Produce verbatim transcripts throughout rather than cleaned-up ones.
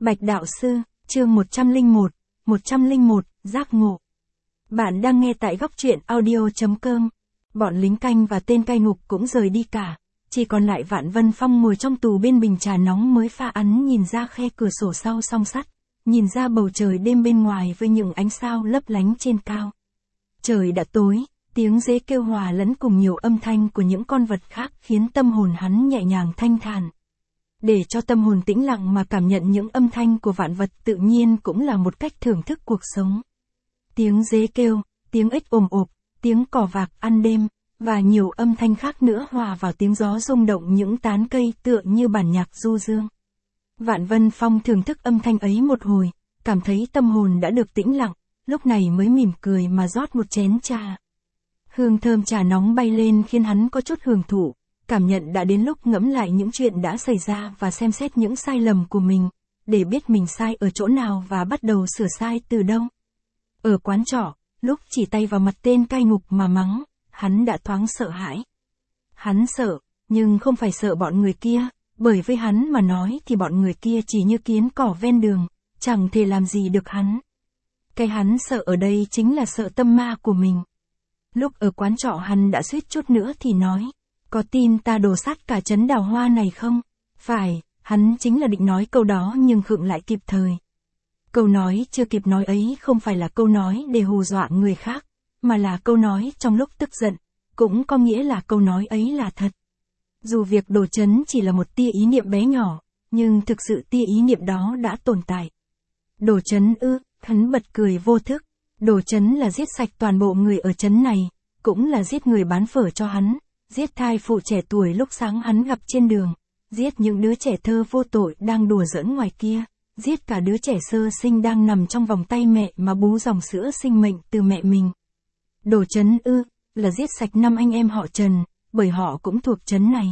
Bạch Đạo Sư, chương một trăm lẻ một, một trăm lẻ một, giác ngộ. Bạn đang nghe tại góc truyện audio chấm com. Bọn lính canh và tên cai ngục cũng rời đi cả. Chỉ còn lại Vạn Vân Phong ngồi trong tù bên bình trà nóng mới pha ắn, nhìn ra khe cửa sổ sau song sắt. Nhìn ra bầu trời đêm bên ngoài với những ánh sao lấp lánh trên cao. Trời đã tối, tiếng dế kêu hòa lẫn cùng nhiều âm thanh của những con vật khác khiến tâm hồn hắn nhẹ nhàng thanh thản. Để cho tâm hồn tĩnh lặng mà cảm nhận những âm thanh của vạn vật tự nhiên cũng là một cách thưởng thức cuộc sống. Tiếng dế kêu, tiếng ếch ồm ộp, tiếng cỏ vạc ăn đêm, và nhiều âm thanh khác nữa hòa vào tiếng gió rung động những tán cây tựa như bản nhạc du dương. Vạn Vân Phong thưởng thức âm thanh ấy một hồi, cảm thấy tâm hồn đã được tĩnh lặng, lúc này mới mỉm cười mà rót một chén trà. Hương thơm trà nóng bay lên khiến hắn có chút hưởng thụ, cảm nhận đã đến lúc ngẫm lại những chuyện đã xảy ra và xem xét những sai lầm của mình, để biết mình sai ở chỗ nào và bắt đầu sửa sai từ đâu. Ở quán trọ, lúc chỉ tay vào mặt tên cai ngục mà mắng, hắn đã thoáng sợ hãi. Hắn sợ, nhưng không phải sợ bọn người kia, bởi với hắn mà nói thì bọn người kia chỉ như kiến cỏ ven đường, chẳng thể làm gì được hắn. Cái hắn sợ ở đây chính là sợ tâm ma của mình. Lúc ở quán trọ hắn đã suýt chút nữa thì nói, có tin ta đổ sát cả trấn Đào Hoa này không? Phải, hắn chính là định nói câu đó nhưng khựng lại kịp thời. Câu nói chưa kịp nói ấy không phải là câu nói để hù dọa người khác, mà là câu nói trong lúc tức giận, cũng có nghĩa là câu nói ấy là thật. Dù việc đổ trấn chỉ là một tia ý niệm bé nhỏ, nhưng thực sự tia ý niệm đó đã tồn tại. Đổ trấn ư, hắn bật cười vô thức. Đổ trấn là giết sạch toàn bộ người ở trấn này, cũng là giết người bán phở cho hắn, giết thai phụ trẻ tuổi lúc sáng hắn gặp trên đường, giết những đứa trẻ thơ vô tội đang đùa giỡn ngoài kia, giết cả đứa trẻ sơ sinh đang nằm trong vòng tay mẹ mà bú dòng sữa sinh mệnh từ mẹ mình. Đổ trấn ư, là giết sạch năm anh em họ Trần, bởi họ cũng thuộc trấn này.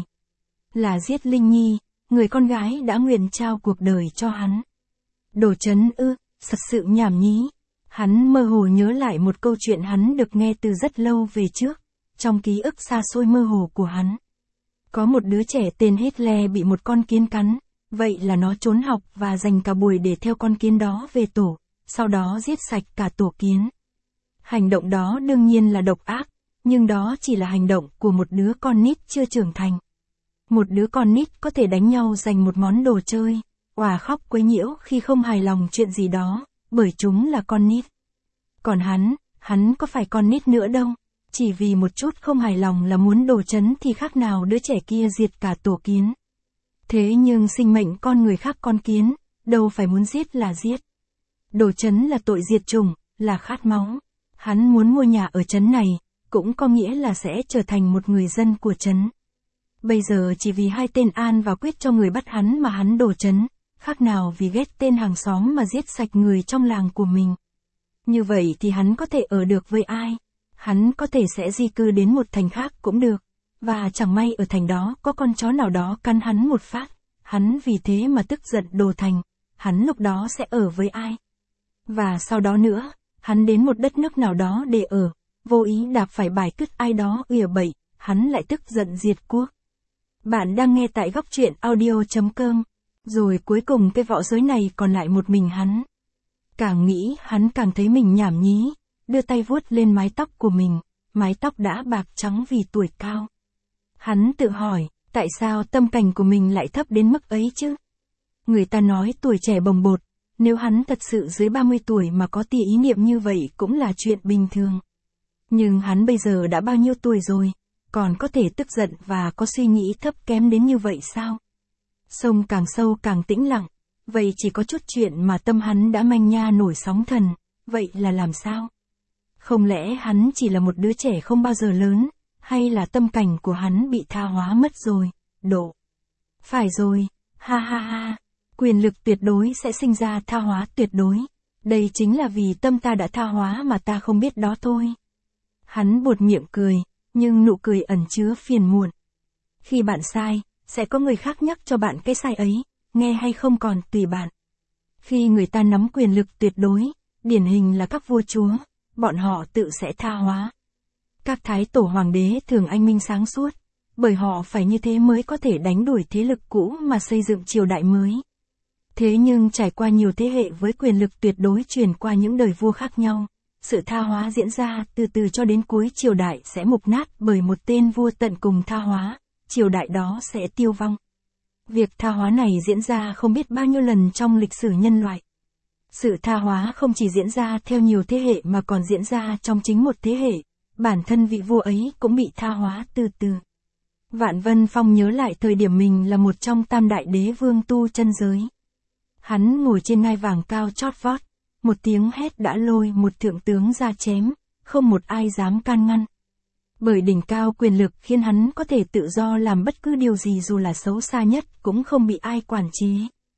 Là giết Linh Nhi, người con gái đã nguyện trao cuộc đời cho hắn. Đổ trấn ư, thật sự nhảm nhí. Hắn mơ hồ nhớ lại một câu chuyện hắn được nghe từ rất lâu về trước, trong ký ức xa xôi mơ hồ của hắn. Có một đứa trẻ tên Hitler bị một con kiến cắn, vậy là nó trốn học và dành cả buổi để theo con kiến đó về tổ, sau đó giết sạch cả tổ kiến. Hành động đó đương nhiên là độc ác, nhưng đó chỉ là hành động của một đứa con nít chưa trưởng thành. Một đứa con nít có thể đánh nhau giành một món đồ chơi, òa khóc quấy nhiễu khi không hài lòng chuyện gì đó, bởi chúng là con nít. Còn hắn, hắn có phải con nít nữa đâu, chỉ vì một chút không hài lòng là muốn đổ trấn thì khác nào đứa trẻ kia diệt cả tổ kiến. Thế nhưng sinh mệnh con người khác con kiến, đâu phải muốn giết là giết. Đổ trấn là tội diệt chủng, là khát máu. Hắn muốn mua nhà ở trấn này, cũng có nghĩa là sẽ trở thành một người dân của trấn. Bây giờ chỉ vì hai tên An và Quyết cho người bắt hắn mà hắn đổ trấn, khác nào vì ghét tên hàng xóm mà giết sạch người trong làng của mình. Như vậy thì hắn có thể ở được với ai? Hắn có thể sẽ di cư đến một thành khác cũng được, và chẳng may ở thành đó có con chó nào đó cắn hắn một phát, hắn vì thế mà tức giận đổ thành, hắn lúc đó sẽ ở với ai? Và sau đó nữa, hắn đến một đất nước nào đó để ở, vô ý đạp phải bài cứt ai đó ỉa bậy, hắn lại tức giận diệt quốc. Bạn đang nghe tại góc truyện audio chấm com. Rồi cuối cùng cái võ giới này còn lại một mình hắn. Càng nghĩ hắn càng thấy mình nhảm nhí, đưa tay vuốt lên mái tóc của mình, mái tóc đã bạc trắng vì tuổi cao. Hắn tự hỏi, tại sao tâm cảnh của mình lại thấp đến mức ấy chứ? Người ta nói tuổi trẻ bồng bột, nếu hắn thật sự dưới ba mươi tuổi mà có tia ý niệm như vậy cũng là chuyện bình thường. Nhưng hắn bây giờ đã bao nhiêu tuổi rồi, còn có thể tức giận và có suy nghĩ thấp kém đến như vậy sao? Sông càng sâu càng tĩnh lặng, vậy chỉ có chút chuyện mà tâm hắn đã manh nha nổi sóng thần, vậy là làm sao? Không lẽ hắn chỉ là một đứa trẻ không bao giờ lớn, hay là tâm cảnh của hắn bị tha hóa mất rồi, độ? Phải rồi, ha ha ha, quyền lực tuyệt đối sẽ sinh ra tha hóa tuyệt đối, đây chính là vì tâm ta đã tha hóa mà ta không biết đó thôi. Hắn buột miệng cười, nhưng nụ cười ẩn chứa phiền muộn. Khi bạn sai, sẽ có người khác nhắc cho bạn cái sai ấy, nghe hay không còn tùy bạn. Khi người ta nắm quyền lực tuyệt đối, điển hình là các vua chúa, bọn họ tự sẽ tha hóa. Các thái tổ hoàng đế thường anh minh sáng suốt, bởi họ phải như thế mới có thể đánh đuổi thế lực cũ mà xây dựng triều đại mới. Thế nhưng trải qua nhiều thế hệ với quyền lực tuyệt đối truyền qua những đời vua khác nhau, sự tha hóa diễn ra từ từ cho đến cuối triều đại sẽ mục nát bởi một tên vua tận cùng tha hóa, triều đại đó sẽ tiêu vong. Việc tha hóa này diễn ra không biết bao nhiêu lần trong lịch sử nhân loại. Sự tha hóa không chỉ diễn ra theo nhiều thế hệ mà còn diễn ra trong chính một thế hệ, bản thân vị vua ấy cũng bị tha hóa từ từ. Vạn Vân Phong nhớ lại thời điểm mình là một trong tam đại đế vương tu chân giới. Hắn ngồi trên ngai vàng cao chót vót, một tiếng hét đã lôi một thượng tướng ra chém, không một ai dám can ngăn. Bởi đỉnh cao quyền lực khiến hắn có thể tự do làm bất cứ điều gì dù là xấu xa nhất cũng không bị ai quản chế.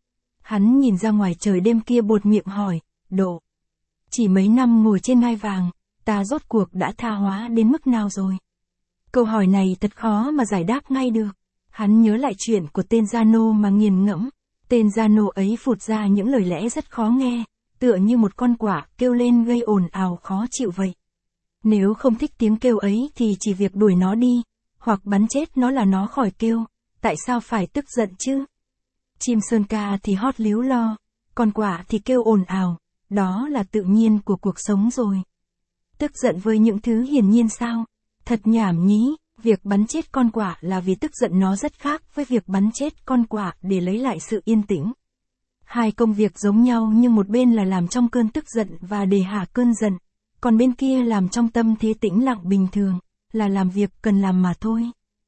Hắn nhìn ra ngoài trời đêm kia buột miệng hỏi, Độ. Chỉ mấy năm ngồi trên ngai vàng, ta rốt cuộc đã tha hóa đến mức nào rồi? Câu hỏi này thật khó mà giải đáp ngay được. Hắn nhớ lại chuyện của tên Gia Nô mà nghiền ngẫm. Tên Gia Nô ấy phụt ra những lời lẽ rất khó nghe, tựa như một con quạ kêu lên gây ồn ào khó chịu vậy. Nếu không thích tiếng kêu ấy thì chỉ việc đuổi nó đi, hoặc bắn chết nó là nó khỏi kêu, tại sao phải tức giận chứ? Chim sơn ca thì hót líu lo, con quạ thì kêu ồn ào, đó là tự nhiên của cuộc sống rồi. Tức giận với những thứ hiển nhiên sao? Thật nhảm nhí, việc bắn chết con quạ là vì tức giận nó rất khác với việc bắn chết con quạ để lấy lại sự yên tĩnh. Hai công việc giống nhau nhưng một bên là làm trong cơn tức giận và để hạ cơn giận, còn bên kia làm trong tâm thế tĩnh lặng bình thường, là làm việc cần làm mà thôi.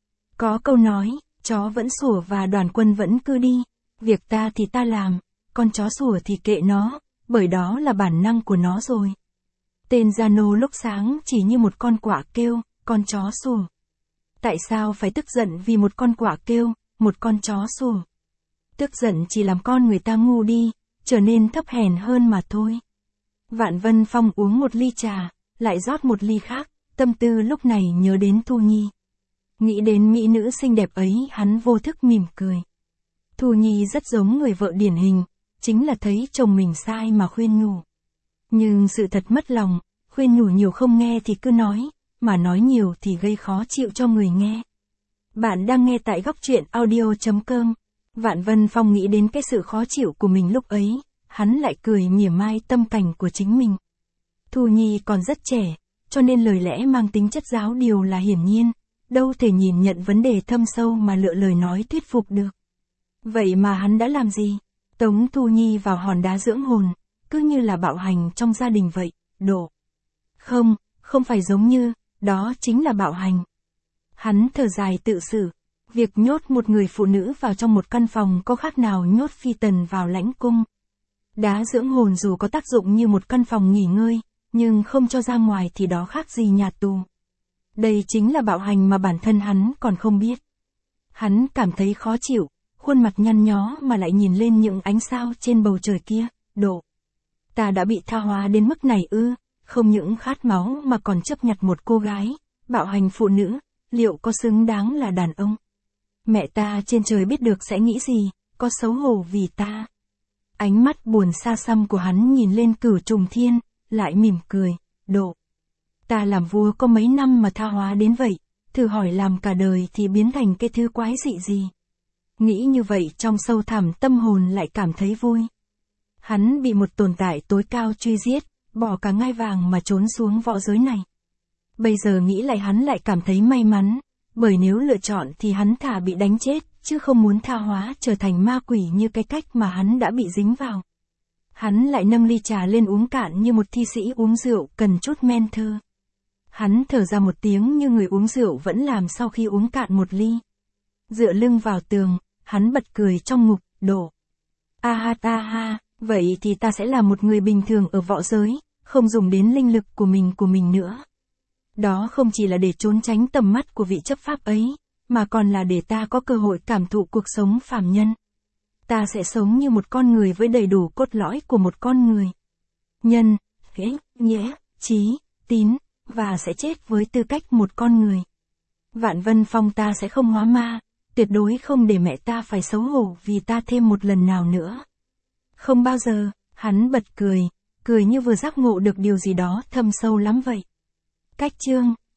Có câu nói, chó vẫn sủa và đoàn quân vẫn cứ đi, việc ta thì ta làm, con chó sủa thì kệ nó, bởi đó là bản năng của nó rồi. Tên Gia Nô lúc sáng chỉ như một con quạ kêu, con chó sủa. Tại sao phải tức giận vì một con quạ kêu, một con chó sủa? Tức giận chỉ làm con người ta ngu đi, trở nên thấp hèn hơn mà thôi. Vạn Vân Phong uống một ly trà, lại rót một ly khác, tâm tư lúc này nhớ đến Thu Nhi. Nghĩ đến mỹ nữ xinh đẹp ấy hắn vô thức mỉm cười. Thu Nhi rất giống người vợ điển hình, chính là thấy chồng mình sai mà khuyên nhủ. Nhưng sự thật mất lòng, khuyên nhủ nhiều không nghe thì cứ nói, mà nói nhiều thì gây khó chịu cho người nghe. Bạn đang nghe tại góc truyện audio chấm com. Vạn Vân Phong nghĩ đến cái sự khó chịu của mình lúc ấy, hắn lại cười mỉa mai tâm cảnh của chính mình. Thu Nhi còn rất trẻ, cho nên lời lẽ mang tính chất giáo điều là hiển nhiên, đâu thể nhìn nhận vấn đề thâm sâu mà lựa lời nói thuyết phục được. Vậy mà hắn đã làm gì? Tống Thu Nhi vào hòn đá dưỡng hồn, cứ như là bạo hành trong gia đình vậy, Độ. Không, không phải giống như, đó chính là bạo hành. Hắn thở dài tự xử, việc nhốt một người phụ nữ vào trong một căn phòng có khác nào nhốt phi tần vào lãnh cung. Đá dưỡng hồn dù có tác dụng như một căn phòng nghỉ ngơi, nhưng không cho ra ngoài thì đó khác gì nhà tù. Đây chính là bạo hành mà bản thân hắn còn không biết. Hắn cảm thấy khó chịu, khuôn mặt nhăn nhó mà lại nhìn lên những ánh sao trên bầu trời kia, Độ. Ta đã bị tha hóa đến mức này ư, không những khát máu mà còn chấp nhặt một cô gái, bạo hành phụ nữ, liệu có xứng đáng là đàn ông? Mẹ ta trên trời biết được sẽ nghĩ gì, có xấu hổ vì ta. Ánh mắt buồn xa xăm của hắn nhìn lên Cửu Trùng Thiên, lại mỉm cười, Độ. Ta làm vua có mấy năm mà tha hóa đến vậy, thử hỏi làm cả đời thì biến thành cái thứ quái dị gì. Nghĩ như vậy trong sâu thẳm tâm hồn lại cảm thấy vui. Hắn bị một tồn tại tối cao truy giết, bỏ cả ngai vàng mà trốn xuống võ giới này. Bây giờ nghĩ lại hắn lại cảm thấy may mắn, bởi nếu lựa chọn thì hắn thà bị đánh chết, chứ không muốn tha hóa trở thành ma quỷ như cái cách mà hắn đã bị dính vào. Hắn lại nâng ly trà lên uống cạn như một thi sĩ uống rượu cần chút men thơ. Hắn thở ra một tiếng như người uống rượu vẫn làm sau khi uống cạn một ly. Dựa lưng vào tường, hắn bật cười trong ngục, Độ. A ha ta ha, vậy thì ta sẽ là một người bình thường ở võ giới, không dùng đến linh lực của mình của mình nữa. Đó không chỉ là để trốn tránh tầm mắt của vị chấp pháp ấy, mà còn là để ta có cơ hội cảm thụ cuộc sống phàm nhân. Ta sẽ sống như một con người với đầy đủ cốt lõi của một con người. Nhân, nghĩa, nghĩa, trí, tín, và sẽ chết với tư cách một con người. Vạn Vân Phong ta sẽ không hóa ma, tuyệt đối không để mẹ ta phải xấu hổ vì ta thêm một lần nào nữa. Không bao giờ, hắn bật cười, cười như vừa giác ngộ được điều gì đó thâm sâu lắm vậy. Cách chương